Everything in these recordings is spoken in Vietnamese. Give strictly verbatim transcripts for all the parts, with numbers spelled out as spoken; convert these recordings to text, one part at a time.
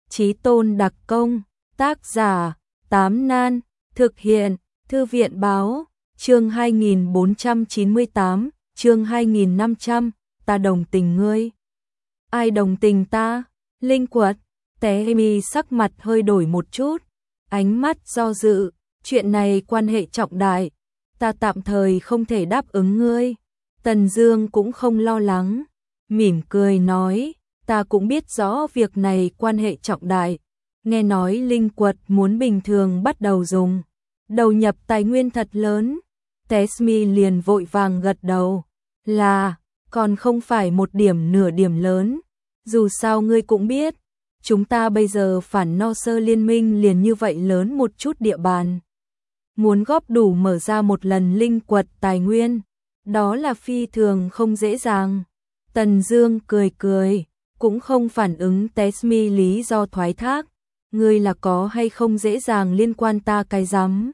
Chí tôn đặc công, tác giả, Tám Nan, thực hiện, Thư viện báo, chương hai nghìn bốn trăm chín mươi tám, chương hai nghìn năm trăm, ta đồng tình ngươi. Ai đồng tình ta? Linh Quật, Té Mi sắc mặt hơi đổi một chút, ánh mắt do dự, chuyện này quan hệ trọng đại, ta tạm thời không thể đáp ứng ngươi. Tần Dương cũng không lo lắng, mỉm cười nói, ta cũng biết rõ việc này quan hệ trọng đại, nghe nói Linh Quật muốn bình thường bắt đầu dùng, đầu nhập tài nguyên thật lớn. Tesmi liền vội vàng gật đầu, là, còn không phải một điểm nửa điểm lớn, dù sao ngươi cũng biết, chúng ta bây giờ phản no sơ liên minh liền như vậy lớn một chút địa bàn. Muốn góp đủ mở ra một lần Linh Quật tài nguyên, đó là phi thường không dễ dàng. Tần Dương cười cười, cũng không phản ứng Tesmi lý do thoái thác, ngươi là có hay không dễ dàng liên quan ta cái rắm.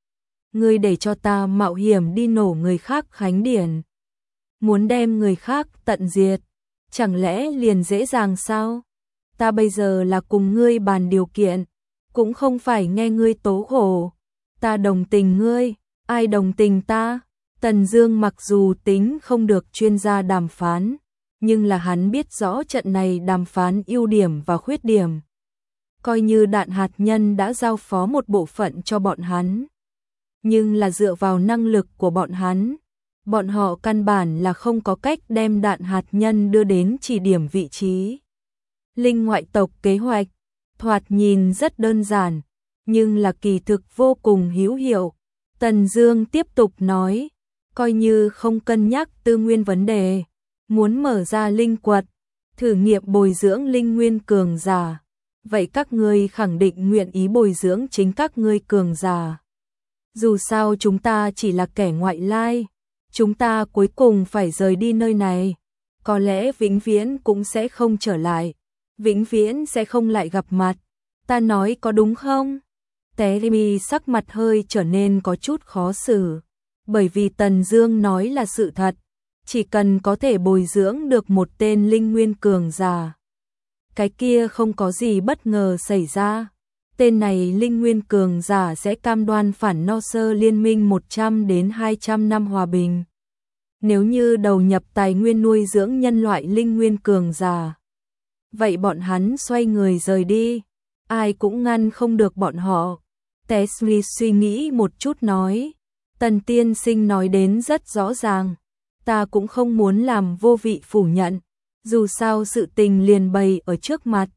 Ngươi để cho ta mạo hiểm đi nổ người khác khánh điển, muốn đem người khác tận diệt, chẳng lẽ liền dễ dàng sao? Ta bây giờ là cùng ngươi bàn điều kiện, cũng không phải nghe ngươi tố khổ. Ta đồng tình ngươi, ai đồng tình ta? Tần Dương mặc dù tính không được chuyên gia đàm phán, nhưng là hắn biết rõ trận này đàm phán ưu điểm và khuyết điểm. Coi như đạn hạt nhân đã giao phó một bộ phận cho bọn hắn, nhưng là dựa vào năng lực của bọn hắn, bọn họ căn bản là không có cách đem đạn hạt nhân đưa đến chỉ điểm vị trí. Linh ngoại tộc kế hoạch, thoạt nhìn rất đơn giản, nhưng là kỳ thực vô cùng hữu hiệu. Tần Dương tiếp tục nói, coi như không cân nhắc tư nguyên vấn đề, muốn mở ra Linh Quật, thử nghiệm bồi dưỡng linh nguyên cường giả, vậy các ngươi khẳng định nguyện ý bồi dưỡng chính các ngươi cường giả. Dù sao chúng ta chỉ là kẻ ngoại lai, chúng ta cuối cùng phải rời đi nơi này, có lẽ vĩnh viễn cũng sẽ không trở lại, vĩnh viễn sẽ không lại gặp mặt. Ta nói có đúng không? Terry sắc mặt hơi trở nên có chút khó xử, bởi vì Tần Dương nói là sự thật, chỉ cần có thể bồi dưỡng được một tên linh nguyên cường giả, cái kia không có gì bất ngờ xảy ra. Tên này linh nguyên cường giả sẽ cam đoan phản no sơ liên minh một trăm đến hai trăm năm hòa bình. Nếu như đầu nhập tài nguyên nuôi dưỡng nhân loại linh nguyên cường giả, vậy bọn hắn xoay người rời đi, ai cũng ngăn không được bọn họ. Tesli suy nghĩ một chút nói, Tần tiên sinh nói đến rất rõ ràng, ta cũng không muốn làm vô vị phủ nhận, dù sao sự tình liền bày ở trước mặt,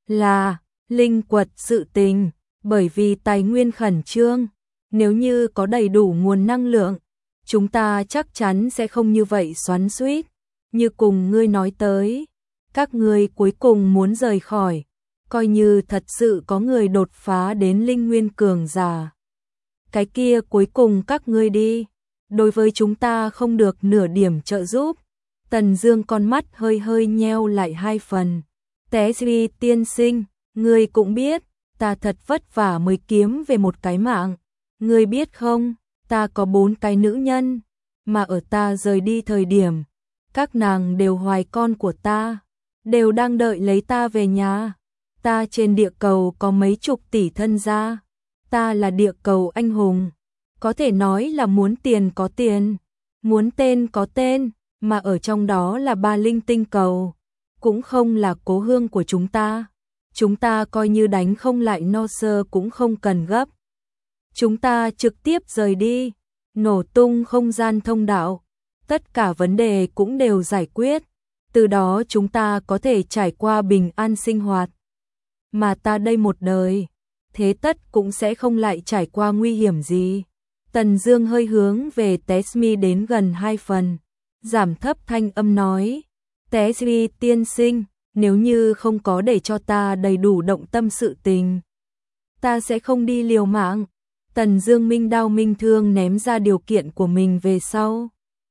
là Linh Quật sự tình, bởi vì tài nguyên khẩn trương, nếu như có đầy đủ nguồn năng lượng, chúng ta chắc chắn sẽ không như vậy xoắn xuýt. Như cùng ngươi nói tới, các ngươi cuối cùng muốn rời khỏi, coi như thật sự có người đột phá đến linh nguyên cường giả, cái kia cuối cùng các ngươi đi, đối với chúng ta không được nửa điểm trợ giúp. Tần Dương con mắt hơi hơi nheo lại hai phần. Té Duy tiên sinh, ngươi cũng biết, ta thật vất vả mới kiếm về một cái mạng, ngươi biết không, ta có bốn cái nữ nhân, mà ở ta rời đi thời điểm, các nàng đều hoài con của ta, đều đang đợi lấy ta về nhà. Ta trên địa cầu có mấy chục tỷ thân gia, ta là địa cầu anh hùng, có thể nói là muốn tiền có tiền, muốn tên có tên, mà ở trong đó là ba linh tinh cầu, cũng không là cố hương của chúng ta. Chúng ta coi như đánh không lại no sơ cũng không cần gấp. Chúng ta trực tiếp rời đi, nổ tung không gian thông đạo, tất cả vấn đề cũng đều giải quyết, từ đó chúng ta có thể trải qua bình an sinh hoạt. Mà ta đây một đời, thế tất cũng sẽ không lại trải qua nguy hiểm gì. Tần Dương hơi hướng về Tesmi đến gần hai phần, giảm thấp thanh âm nói, Tesmi tiên sinh, nếu như không có để cho ta đầy đủ động tâm sự tình, ta sẽ không đi liều mạng. Tần Dương minh đao minh thương ném ra điều kiện của mình về sau.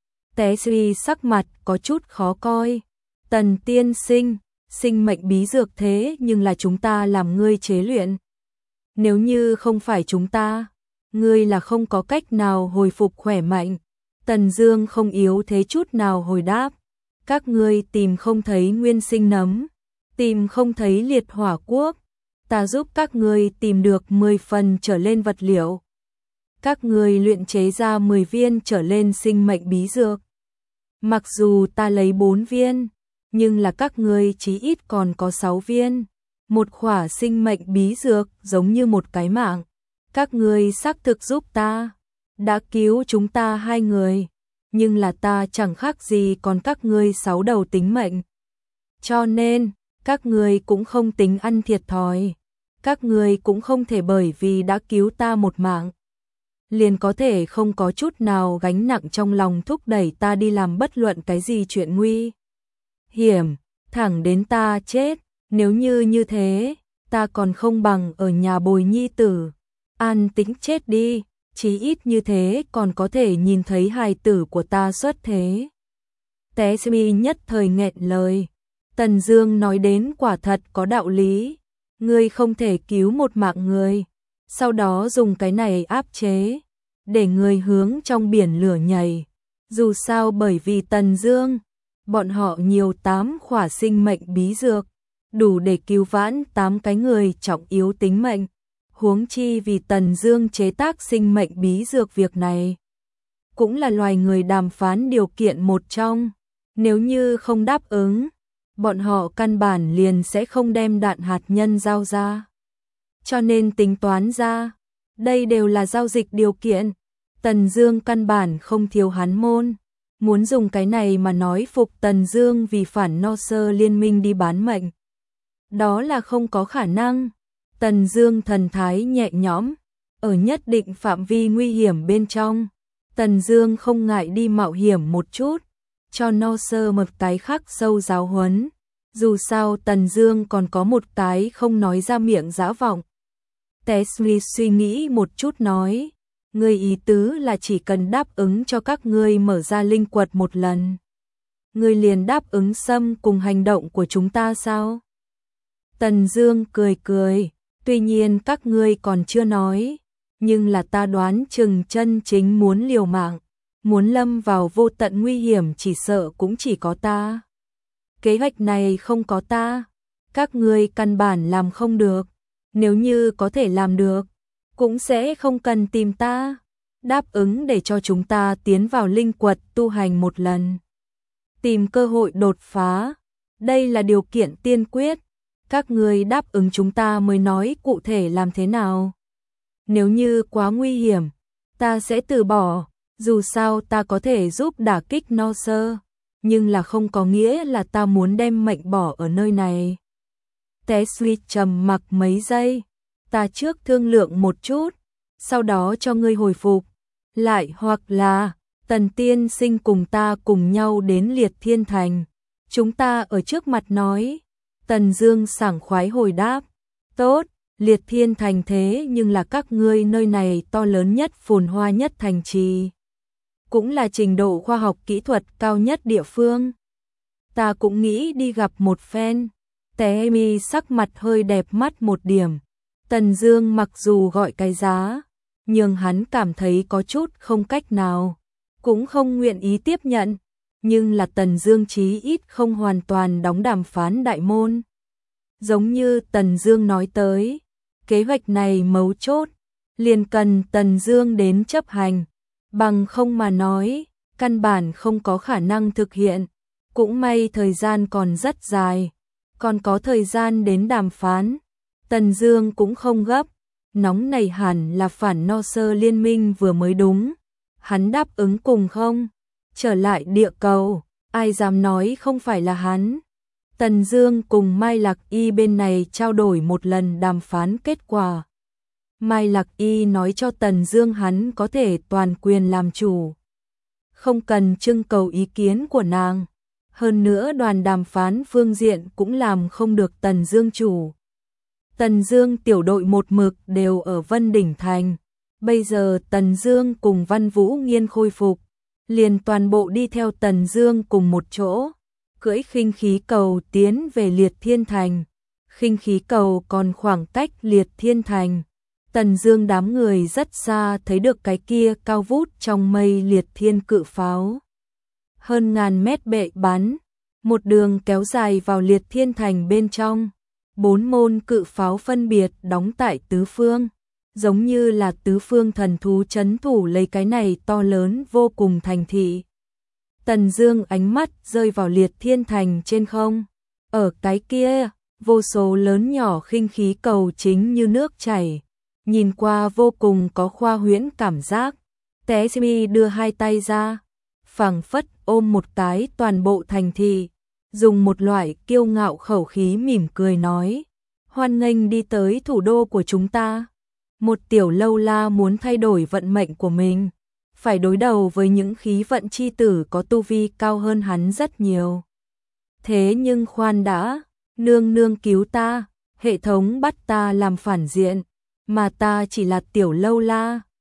Tesmi sắc mặt có chút khó coi. Tần tiên sinh, sinh mệnh bí dược thế nhưng là chúng ta làm ngươi chế luyện. Nếu như không phải chúng ta, ngươi là không có cách nào hồi phục khỏe mạnh. Tần Dương không yếu thế chút nào hồi đáp. Các ngươi tìm không thấy nguyên sinh nấm, tìm không thấy liệt hỏa quốc, ta giúp các ngươi tìm được mười phần trở lên vật liệu. Các ngươi luyện chế ra mười viên trở lên sinh mệnh bí dược. Mặc dù ta lấy bốn viên, nhưng là các ngươi chí ít còn có sáu viên. Một khỏa sinh mệnh bí dược giống như một cái mạng. Các ngươi xác thực giúp ta, đã cứu chúng ta hai người, nhưng là ta chẳng khác gì còn các ngươi sáu đầu tính mệnh. Cho nên, các ngươi cũng không tính ăn thiệt thòi. Các ngươi cũng không thể bởi vì đã cứu ta một mạng, liền có thể không có chút nào gánh nặng trong lòng thúc đẩy ta đi làm bất luận cái gì chuyện nguy hiểm, thẳng đến ta chết. Nếu như như thế, ta còn không bằng ở nhà bồi nhi tử, an tĩnh chết đi, chí ít như thế còn có thể nhìn thấy hài tử của ta xuất thế. Té mi nhất thời nghẹn lời. Tần Dương nói đến quả thật có đạo lý, ngươi không thể cứu một mạng người, sau đó dùng cái này áp chế, để người hướng trong biển lửa nhảy. Dù sao bởi vì Tần Dương, bọn họ nhiều tám khỏa sinh mệnh bí dược, đủ để cứu vãn tám cái người trọng yếu tính mệnh. Huống chi vì Tần Dương chế tác sinh mệnh bí dược việc này, cũng là loài người đàm phán điều kiện một trong. Nếu như không đáp ứng, bọn họ căn bản liền sẽ không đem đạn hạt nhân giao ra. Cho nên tính toán ra, đây đều là giao dịch điều kiện. Tần Dương căn bản không thiếu hắn môn, muốn dùng cái này mà nói phục Tần Dương vì phản no sơ liên minh đi bán mệnh. Đó là không có khả năng. Tần Dương thần thái nhẹ nhõm, ở nhất định phạm vi nguy hiểm bên trong, Tần Dương không ngại đi mạo hiểm một chút, cho no sơ một cái khắc sâu giáo huấn. Dù sao Tần Dương còn có một cái không nói ra miệng dã vọng. Tesli suy nghĩ một chút nói, ngươi ý tứ là chỉ cần đáp ứng cho các ngươi mở ra linh quật một lần, ngươi liền đáp ứng xâm cùng hành động của chúng ta sao? Tần Dương cười cười, tuy nhiên các ngươi còn chưa nói, nhưng là ta đoán chừng chân chính muốn liều mạng, muốn lâm vào vô tận nguy hiểm chỉ sợ cũng chỉ có ta. Kế hoạch này không có ta, các ngươi căn bản làm không được, nếu như có thể làm được, cũng sẽ không cần tìm ta, đáp ứng để cho chúng ta tiến vào linh quật tu hành một lần, tìm cơ hội đột phá, đây là điều kiện tiên quyết. Các ngươi đáp ứng chúng ta mới nói cụ thể làm thế nào. Nếu như quá nguy hiểm, ta sẽ từ bỏ, dù sao ta có thể giúp đả kích no sơ, nhưng là không có nghĩa là ta muốn đem mệnh bỏ ở nơi này. Tesli trầm mặc mấy giây, ta trước thương lượng một chút, sau đó cho ngươi hồi phục, lại hoặc là Tần tiên sinh cùng ta cùng nhau đến Liệt Thiên Thành, chúng ta ở trước mặt nói. Tần Dương sảng khoái hồi đáp, tốt, Liệt Thiên Thành thế nhưng là các ngươi nơi này to lớn nhất phồn hoa nhất thành trì, cũng là trình độ khoa học kỹ thuật cao nhất địa phương. Ta cũng nghĩ đi gặp một phen. Té mi sắc mặt hơi đẹp mắt một điểm. Tần Dương mặc dù gọi cái giá, nhưng hắn cảm thấy có chút không cách nào, cũng không nguyện ý tiếp nhận. Nhưng là Tần Dương chí ít không hoàn toàn đóng đàm phán đại môn. Giống như Tần Dương nói tới, kế hoạch này mấu chốt, liền cần Tần Dương đến chấp hành, bằng không mà nói, căn bản không có khả năng thực hiện. Cũng may thời gian còn rất dài, còn có thời gian đến đàm phán. Tần Dương cũng không gấp, nóng này hẳn là phản no sơ liên minh vừa mới đúng. Hắn đáp ứng cùng không? Trở lại địa cầu, ai dám nói không phải là hắn. Tần Dương cùng Mai Lạc Y bên này trao đổi một lần đàm phán kết quả. Mai Lạc Y nói cho Tần Dương hắn có thể toàn quyền làm chủ, không cần trưng cầu ý kiến của nàng. Hơn nữa đoàn đàm phán phương diện cũng làm không được Tần Dương chủ. Tần Dương tiểu đội một mực đều ở Vân Đỉnh Thành. Bây giờ Tần Dương cùng Văn Vũ Nghiên khôi phục, liền toàn bộ đi theo Tần Dương cùng một chỗ, cưỡi khinh khí cầu tiến về Liệt Thiên Thành. Khinh khí cầu còn khoảng cách Liệt Thiên Thành. Tần Dương đám người rất xa thấy được cái kia cao vút trong mây Liệt Thiên cự pháo. Hơn ngàn mét bệ bắn, một đường kéo dài vào Liệt Thiên Thành bên trong. bốn môn cự pháo phân biệt đóng tại tứ phương, giống như là tứ phương thần thú trấn thủ lấy cái này to lớn vô cùng thành thị. Tần Dương ánh mắt rơi vào Liệt Thiên Thành trên không, ở cái kia, vô số lớn nhỏ khinh khí cầu chính như nước chảy, nhìn qua vô cùng có khoa huyễn cảm giác. Tessimi đưa hai tay ra, phảng phất ôm một cái toàn bộ thành thị, dùng một loại kiêu ngạo khẩu khí mỉm cười nói: "Hoan nghênh đi tới thủ đô của chúng ta." Một tiểu lâu la muốn thay đổi vận mệnh của mình, phải đối đầu với những khí vận chi tử có tu vi cao hơn hắn rất nhiều. Thế nhưng khoan đã, nương nương cứu ta, hệ thống bắt ta làm phản diện, mà ta chỉ là tiểu lâu la,